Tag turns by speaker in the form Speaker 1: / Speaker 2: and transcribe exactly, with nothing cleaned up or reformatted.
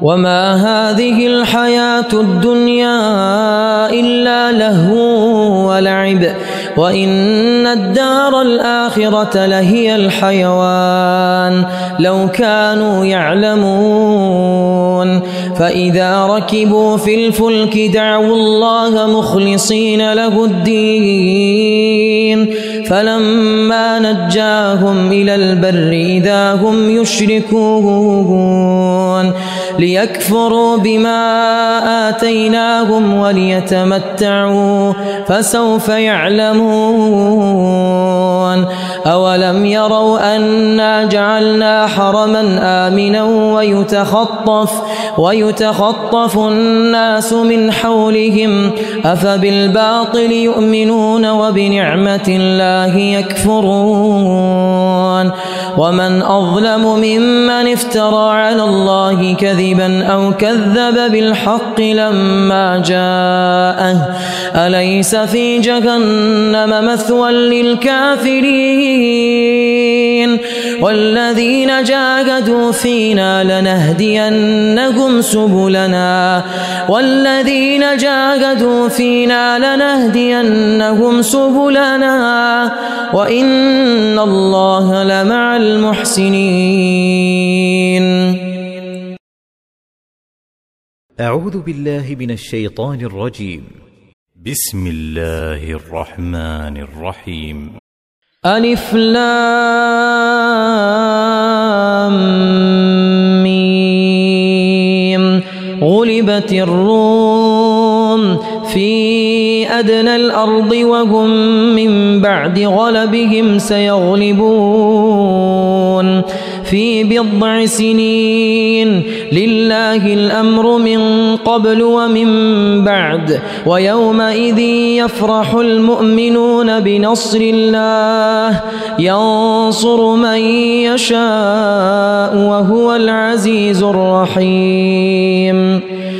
Speaker 1: وما هذه الحياة الدنيا إلا لهو ولعب وإن الدار الآخرة لهي الحيوان لو كانوا يعلمون فإذا ركبوا في الفلك دعوا الله مخلصين له الدين فلما نجاهم إلى البر إذا هم يشركون ليكفروا بما آتيناهم وليتمتعوا فسوف يعلمون أولم يروا أنا جعلنا حرما آمنا ويتخطف ويتخطف الناس من حولهم أفبالباطل يؤمنون وبنعمة الله يكفرون ومن أظلم ممن افترى على الله كذبا أو كذب بالحق لما جاءه أليس في جهنم مثوى للكافرين والذين جاهدوا فينا لنهدينهم سبلنا والذين جاهدوا فينا لنهدينهم سبلنا وإن الله لمع المحسنين.
Speaker 2: أعوذ بالله من الشيطان الرجيم. بسم الله الرحمن الرحيم.
Speaker 1: ألف لام ميم غلبت الروم في أدنى الأرض وهم من بعد غلبهم سيغلبون في بضع سنين لله الأمر من قبل ومن بعد ويومئذ يفرح المؤمنون بنصر الله ينصر من يشاء وهو العزيز الرحيم.